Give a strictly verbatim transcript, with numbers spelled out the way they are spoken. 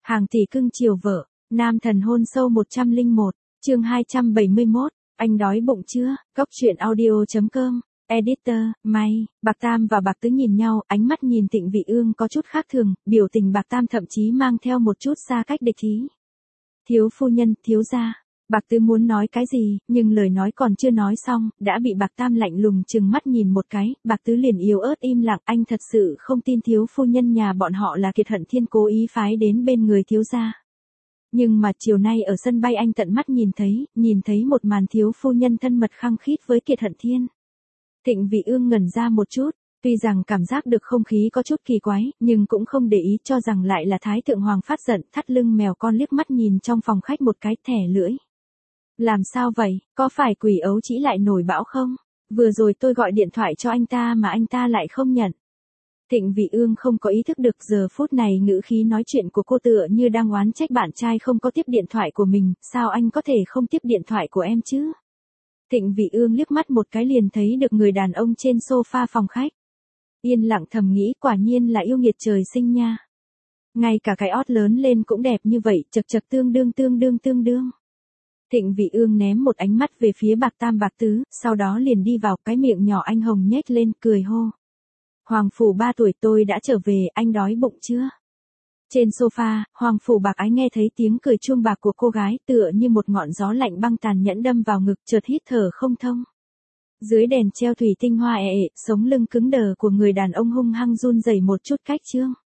Hàng tỷ cưng chiều vợ, nam thần hôn sâu một trăm lẻ một, chương hai trăm bảy mươi mốt, anh đói bụng chưa? Góc truyện audio chấm com, editor, May, Bạc Tam và Bạc Tứ nhìn nhau, ánh mắt nhìn Thịnh Vị Ương có chút khác thường, biểu tình Bạc Tam thậm chí mang theo một chút xa cách địch ý. Thiếu phu nhân, thiếu gia. Bạc Tứ muốn nói cái gì, nhưng lời nói còn chưa nói xong, đã bị Bạc Tam lạnh lùng trừng mắt nhìn một cái, Bạc Tứ liền yếu ớt im lặng, anh thật sự không tin thiếu phu nhân nhà bọn họ là Kiệt Hận Thiên cố ý phái đến bên người thiếu gia. Nhưng mà chiều nay ở sân bay anh tận mắt nhìn thấy, nhìn thấy một màn thiếu phu nhân thân mật khăng khít với Kiệt Hận Thiên. Thịnh Vị Ương ngẩn ra một chút, tuy rằng cảm giác được không khí có chút kỳ quái, nhưng cũng không để ý cho rằng lại là Thái Thượng Hoàng phát giận, thắt lưng mèo con liếc mắt nhìn trong phòng khách một cái thẻ lưỡi. Làm sao vậy, có phải quỷ ấu trĩ lại nổi bão không? Vừa rồi tôi gọi điện thoại cho anh ta mà anh ta lại không nhận. Thịnh Vị Ương không có ý thức được giờ phút này ngữ khí nói chuyện của cô tựa như đang oán trách bạn trai không có tiếp điện thoại của mình, sao anh có thể không tiếp điện thoại của em chứ? Thịnh Vị Ương liếc mắt một cái liền thấy được người đàn ông trên sofa phòng khách. Yên lặng thầm nghĩ quả nhiên là yêu nghiệt trời sinh nha. Ngay cả cái ót lớn lên cũng đẹp như vậy, chật chật tương đương tương đương tương đương. Thịnh Vị Ương ném một ánh mắt về phía Bạc Tam Bạc Tứ, sau đó liền đi vào, cái miệng nhỏ anh hồng nhếch lên, cười hô. Hoàng phủ ba tuổi tôi đã trở về, anh đói bụng chưa? Trên sofa, Hoàng phủ Bạc Ái nghe thấy tiếng cười chuông bạc của cô gái tựa như một ngọn gió lạnh băng tàn nhẫn đâm vào ngực, chợt hít thở không thông. Dưới đèn treo thủy tinh hoa ẹ ẹ, sống lưng cứng đờ của người đàn ông hung hăng run rẩy một chút cách chương.